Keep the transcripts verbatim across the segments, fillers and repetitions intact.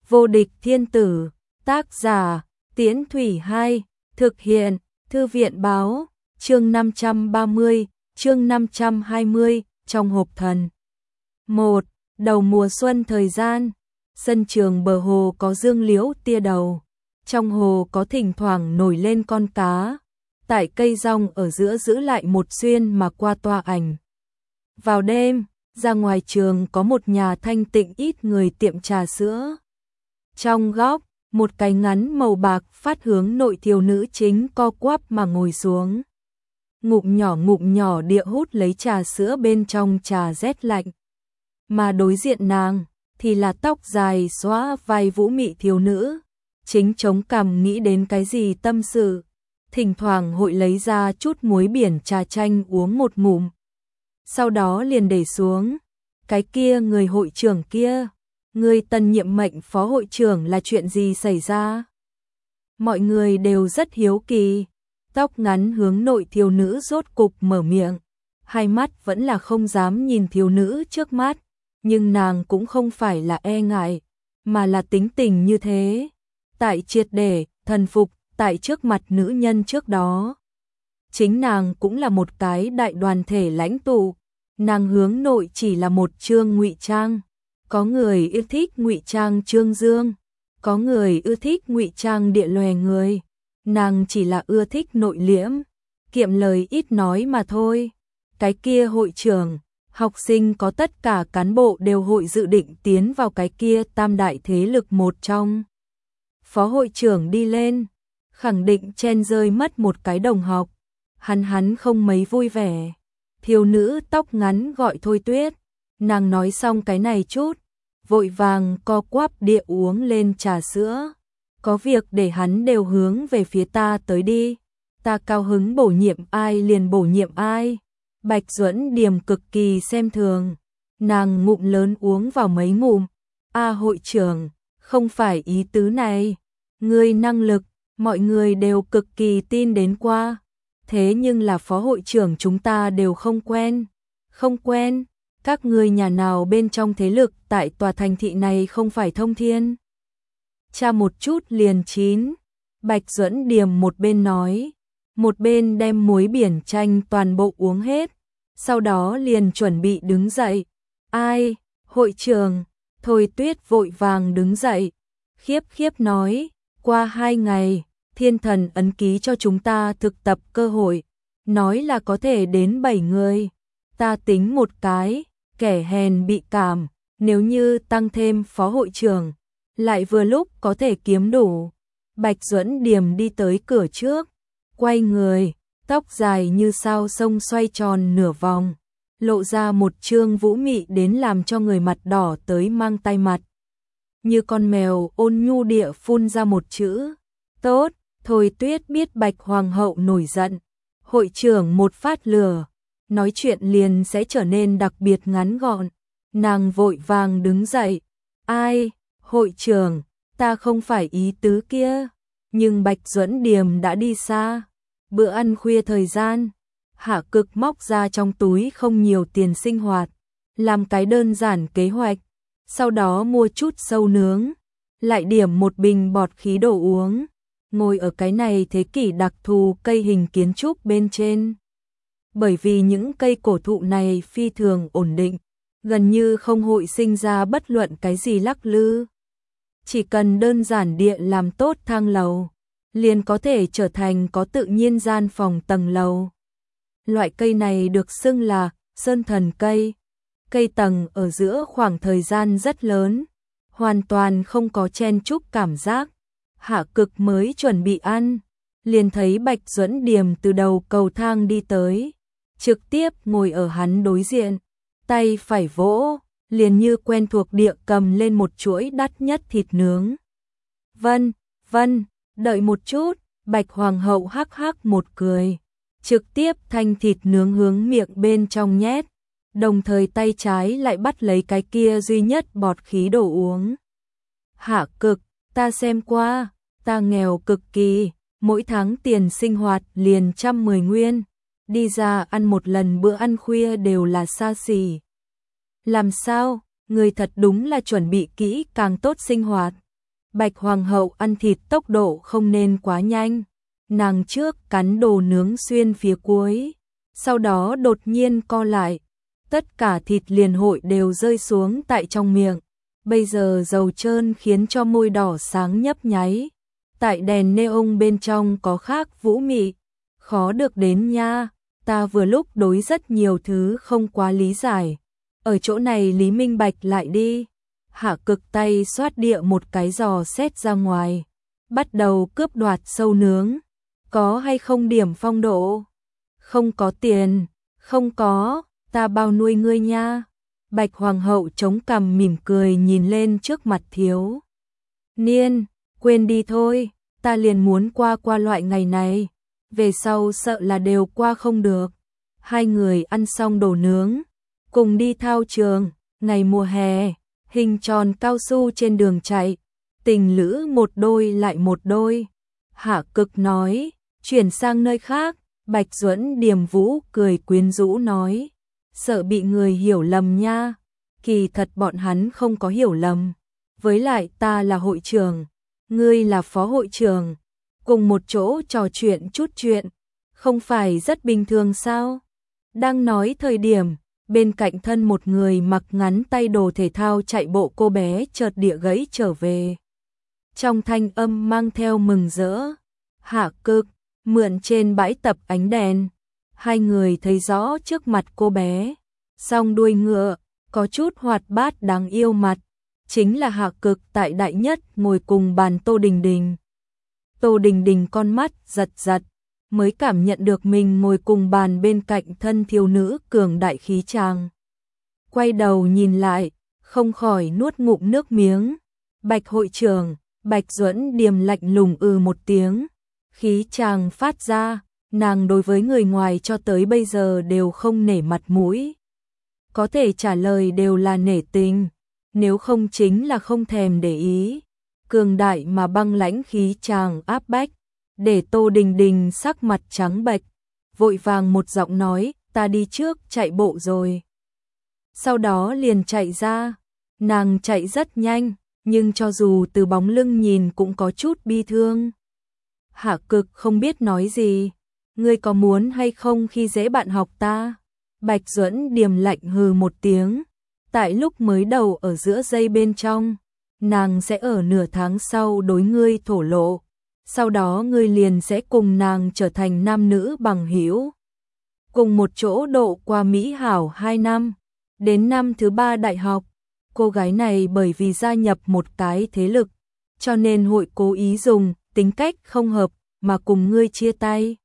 Vô địch thiên tử, tác giả, Tiễn Thủy Hai, thực hiện, Thư viện báo, chương năm trăm ba mươi, chương năm trăm hai mươi, trong hộp thần. một. Đầu mùa xuân thời gian, sân trường bờ hồ có dương liễu tia đầu, trong hồ có thỉnh thoảng nổi lên con cá, tại cây rong ở giữa giữ lại một xuyên mà qua tòa ảnh. Vào đêm, ra ngoài trường có một nhà thanh tịnh ít người tiệm trà sữa. Trong góc, một cái ngắn màu bạc phát hướng nội thiếu nữ chính co quắp mà ngồi xuống. Ngụm nhỏ ngụm nhỏ địa hút lấy trà sữa bên trong trà rét lạnh. Mà đối diện nàng, thì là tóc dài xóa vai vũ mị thiếu nữ. Chính chống cằm nghĩ đến cái gì tâm sự. Thỉnh thoảng hội lấy ra chút muối biển trà chanh uống một ngụm. Sau đó liền để xuống. Cái kia người hội trưởng kia. Người tân nhiệm mệnh phó hội trưởng là chuyện gì xảy ra? Mọi người đều rất hiếu kỳ. Tóc ngắn hướng nội thiếu nữ rốt cục mở miệng. Hai mắt vẫn là không dám nhìn thiếu nữ trước mắt. Nhưng nàng cũng không phải là e ngại. Mà là tính tình như thế. Tại triệt để, thần phục, tại trước mặt nữ nhân trước đó. Chính nàng cũng là một cái đại đoàn thể lãnh tụ. Nàng hướng nội chỉ là một chương ngụy trang. Có người yêu thích ngụy trang trương dương, có người ưa thích ngụy trang địa lòe người. Nàng chỉ là ưa thích nội liễm, kiệm lời ít nói mà thôi. Cái kia hội trưởng, học sinh có tất cả cán bộ đều hội dự định tiến vào cái kia tam đại thế lực một trong. Phó hội trưởng đi lên, khẳng định chen rơi mất một cái đồng học. Hắn hắn không mấy vui vẻ. Thiếu nữ tóc ngắn gọi Thôi Tuyết. Nàng nói xong cái này chút, vội vàng co quắp địa uống lên trà sữa. Có việc để hắn đều hướng về phía ta tới đi. Ta cao hứng bổ nhiệm ai liền bổ nhiệm ai. Bạch Duẫn Điềm cực kỳ xem thường. Nàng ngụm lớn uống vào mấy ngụm. A hội trưởng, không phải ý tứ này. Ngươi năng lực, mọi người đều cực kỳ tin đến qua. Thế nhưng là phó hội trưởng chúng ta đều không quen. Không quen. Các người nhà nào bên trong thế lực tại tòa thành thị này không phải thông thiên? Cha một chút liền chín. Bạch Duẫn Điềm một bên nói, một bên đem muối biển chanh toàn bộ uống hết, sau đó liền chuẩn bị đứng dậy. Ai? Hội trưởng? Thôi Tuyết vội vàng đứng dậy, khiếp khiếp nói, qua hai ngày, thiên thần ấn ký cho chúng ta thực tập cơ hội, nói là có thể đến bảy người. Ta tính một cái. Kẻ hèn bị cảm, nếu như tăng thêm phó hội trưởng, lại vừa lúc có thể kiếm đủ. Bạch Duẫn Điềm đi tới cửa trước, quay người, tóc dài như sao sông xoay tròn nửa vòng, lộ ra một trương vũ mị đến làm cho người mặt đỏ tới mang tai mặt. Như con mèo ôn nhu địa phun ra một chữ, tốt. Thôi Tuyết biết Bạch Hoàng hậu nổi giận, hội trưởng một phát lửa. Nói chuyện liền sẽ trở nên đặc biệt ngắn gọn. Nàng vội vàng đứng dậy. Ai? Hội trưởng, ta không phải ý tứ kia. Nhưng Bạch Duẫn Điềm đã đi xa. Bữa ăn khuya thời gian, Hạ Cực móc ra trong túi không nhiều tiền sinh hoạt, làm cái đơn giản kế hoạch. Sau đó mua chút sâu nướng, lại điểm một bình bọt khí đồ uống. Ngồi ở cái này thế kỷ đặc thù cây hình kiến trúc bên trên. Bởi vì những cây cổ thụ này phi thường ổn định, gần như không hội sinh ra bất luận cái gì lắc lư. Chỉ cần đơn giản địa làm tốt thang lầu, liền có thể trở thành có tự nhiên gian phòng tầng lầu. Loại cây này được xưng là sơn thần cây. Cây tầng ở giữa khoảng thời gian rất lớn, hoàn toàn không có chen chúc cảm giác. Hạ Cực mới chuẩn bị ăn, liền thấy Bạch Duẫn Điềm từ đầu cầu thang đi tới. Trực tiếp ngồi ở hắn đối diện, tay phải vỗ, liền như quen thuộc địa cầm lên một chuỗi đắt nhất thịt nướng. Vân, vân, đợi một chút. Bạch Hoàng hậu hắc hắc một cười, trực tiếp thanh thịt nướng hướng miệng bên trong nhét, đồng thời tay trái lại bắt lấy cái kia duy nhất bọt khí đồ uống. Hạ Cực, ta xem qua, ta nghèo cực kỳ, mỗi tháng tiền sinh hoạt liền trăm mười nguyên. Đi ra ăn một lần bữa ăn khuya đều là xa xỉ. Làm sao, người thật đúng là chuẩn bị kỹ càng tốt sinh hoạt. Bạch Hoàng hậu ăn thịt tốc độ không nên quá nhanh. Nàng trước cắn đồ nướng xuyên phía cuối, sau đó đột nhiên co lại. Tất cả thịt liền hội đều rơi xuống tại trong miệng. Bây giờ dầu trơn khiến cho môi đỏ sáng nhấp nháy. Tại đèn neon bên trong có khác vũ mị. Khó được đến nha, ta vừa lúc đối rất nhiều thứ không quá lý giải. Ở chỗ này Lý Minh Bạch lại đi. Hạ Cực tay xoát địa một cái giò xét ra ngoài. Bắt đầu cướp đoạt sâu nướng. Có hay không điểm phong độ? Không có tiền. Không có, ta bao nuôi ngươi nha. Bạch Hoàng hậu chống cằm mỉm cười nhìn lên trước mặt thiếu niên. Quên đi thôi, ta liền muốn qua qua loại ngày này. Về sau sợ là đều qua không được. Hai người ăn xong đồ nướng, cùng đi thao trường. Ngày mùa hè, hình tròn cao su trên đường chạy. Tình lữ một đôi lại một đôi. Hạ Cực nói, chuyển sang nơi khác. Bạch Duẫn Điềm Vũ cười quyến rũ nói, sợ bị người hiểu lầm nha. Kỳ thật bọn hắn không có hiểu lầm. Với lại ta là hội trưởng, ngươi là phó hội trưởng, cùng một chỗ trò chuyện chút chuyện, không phải rất bình thường sao? Đang nói thời điểm, bên cạnh thân một người mặc ngắn tay đồ thể thao chạy bộ cô bé chợt địa gãy trở về. Trong thanh âm mang theo mừng rỡ, Hạ Cực mượn trên bãi tập ánh đèn, hai người thấy rõ trước mặt cô bé, song đuôi ngựa, có chút hoạt bát đáng yêu mặt, chính là Hạ Cực tại đại nhất ngồi cùng bàn Tô Đình Đình. Tô Đình Đình con mắt giật giật, mới cảm nhận được mình ngồi cùng bàn bên cạnh thân thiếu nữ cường đại khí tràng. Quay đầu nhìn lại, không khỏi nuốt ngụm nước miếng. Bạch hội trưởng, Bạch Duẫn Điềm lạnh lùng ư một tiếng. Khí chàng phát ra, nàng đối với người ngoài cho tới bây giờ đều không nể mặt mũi. Có thể trả lời đều là nể tình, nếu không chính là không thèm để ý. Cường đại mà băng lãnh khí chàng áp bách, để Tô Đình Đình sắc mặt trắng bệch, vội vàng một giọng nói, ta đi trước chạy bộ rồi. Sau đó liền chạy ra, nàng chạy rất nhanh, nhưng cho dù từ bóng lưng nhìn cũng có chút bi thương. Hạ Cực không biết nói gì, ngươi có muốn hay không khi dễ bạn học ta? Bạch Duẫn Điềm lạnh hừ một tiếng, tại lúc mới đầu ở giữa dây bên trong, nàng sẽ ở nửa tháng sau đối ngươi thổ lộ, sau đó ngươi liền sẽ cùng nàng trở thành nam nữ bằng hữu, cùng một chỗ độ qua mỹ hảo hai năm, đến năm thứ ba đại học, cô gái này bởi vì gia nhập một cái thế lực, cho nên hội cố ý dùng tính cách không hợp mà cùng ngươi chia tay.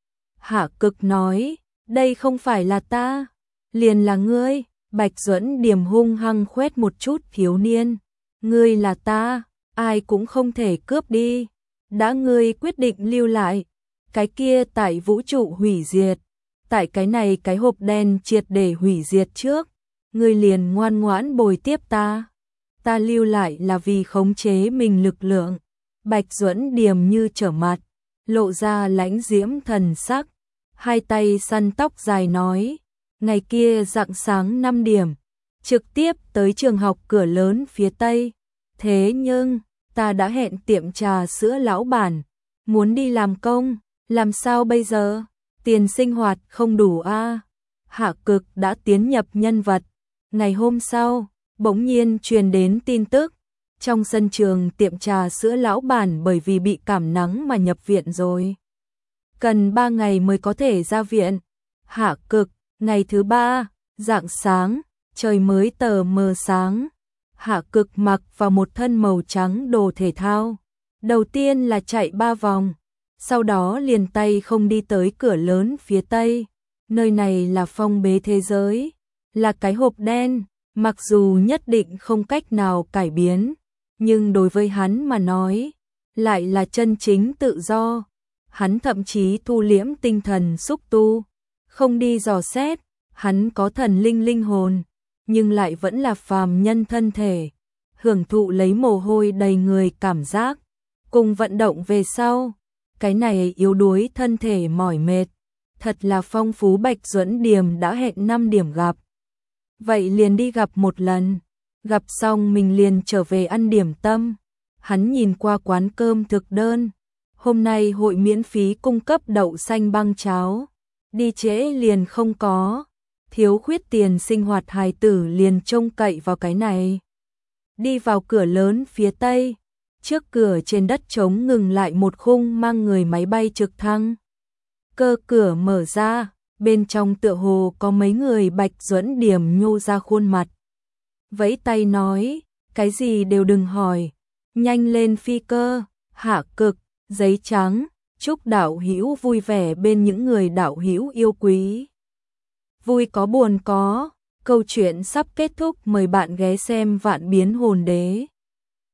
Hạ Cực nói, đây không phải là ta, liền là ngươi. Bạch Duẫn Điềm hung hăng khoét một chút thiếu niên, ngươi là ta, ai cũng không thể cướp đi. Đã ngươi quyết định lưu lại, cái kia tại vũ trụ hủy diệt, tại cái này cái hộp đen triệt để hủy diệt trước, ngươi liền ngoan ngoãn bồi tiếp ta. Ta lưu lại là vì khống chế mình lực lượng. Bạch Duẫn Điềm như trở mặt, lộ ra lãnh diễm thần sắc, hai tay săn tóc dài nói, ngày kia rạng sáng năm điểm, trực tiếp tới trường học cửa lớn phía tây. Thế nhưng, ta đã hẹn tiệm trà sữa lão bản, muốn đi làm công, làm sao bây giờ? Tiền sinh hoạt không đủ a. À? Hạ Cực đã tiến nhập nhân vật. Ngày hôm sau, bỗng nhiên truyền đến tin tức, trong sân trường tiệm trà sữa lão bản bởi vì bị cảm nắng mà nhập viện rồi. Cần ba ngày mới có thể ra viện. Hạ Cực, ngày thứ ba, rạng sáng, trời mới tờ mờ sáng. Hạ Cực mặc vào một thân màu trắng đồ thể thao. Đầu tiên là chạy ba vòng, sau đó liền tay không đi tới cửa lớn phía tây. Nơi này là phong bế thế giới, là cái hộp đen, mặc dù nhất định không cách nào cải biến, nhưng đối với hắn mà nói, lại là chân chính tự do. Hắn thậm chí thu liễm tinh thần xúc tu, không đi dò xét, hắn có thần linh linh hồn, nhưng lại vẫn là phàm nhân thân thể, hưởng thụ lấy mồ hôi đầy người cảm giác, cùng vận động về sau, cái này yếu đuối thân thể mỏi mệt, thật là phong phú. Bạch Duẫn Điềm đã hẹn năm điểm gặp, vậy liền đi gặp một lần, gặp xong mình liền trở về ăn điểm tâm, hắn nhìn qua quán cơm thực đơn. Hôm nay hội miễn phí cung cấp đậu xanh băng cháo. Đi trễ liền không có. Thiếu khuyết tiền sinh hoạt hài tử liền trông cậy vào cái này. Đi vào cửa lớn phía tây. Trước cửa trên đất trống ngừng lại một khung mang người máy bay trực thăng. Cơ cửa mở ra, bên trong tựa hồ có mấy người Bạch Duẫn Điểm nhô ra khuôn mặt. Vẫy tay nói, cái gì đều đừng hỏi, nhanh lên phi cơ, hạ cực, giấy trắng, chúc đạo hữu vui vẻ bên những người đạo hữu yêu quý. Vui có buồn có, câu chuyện sắp kết thúc, mời bạn ghé xem Vạn Biến Hồn Đế.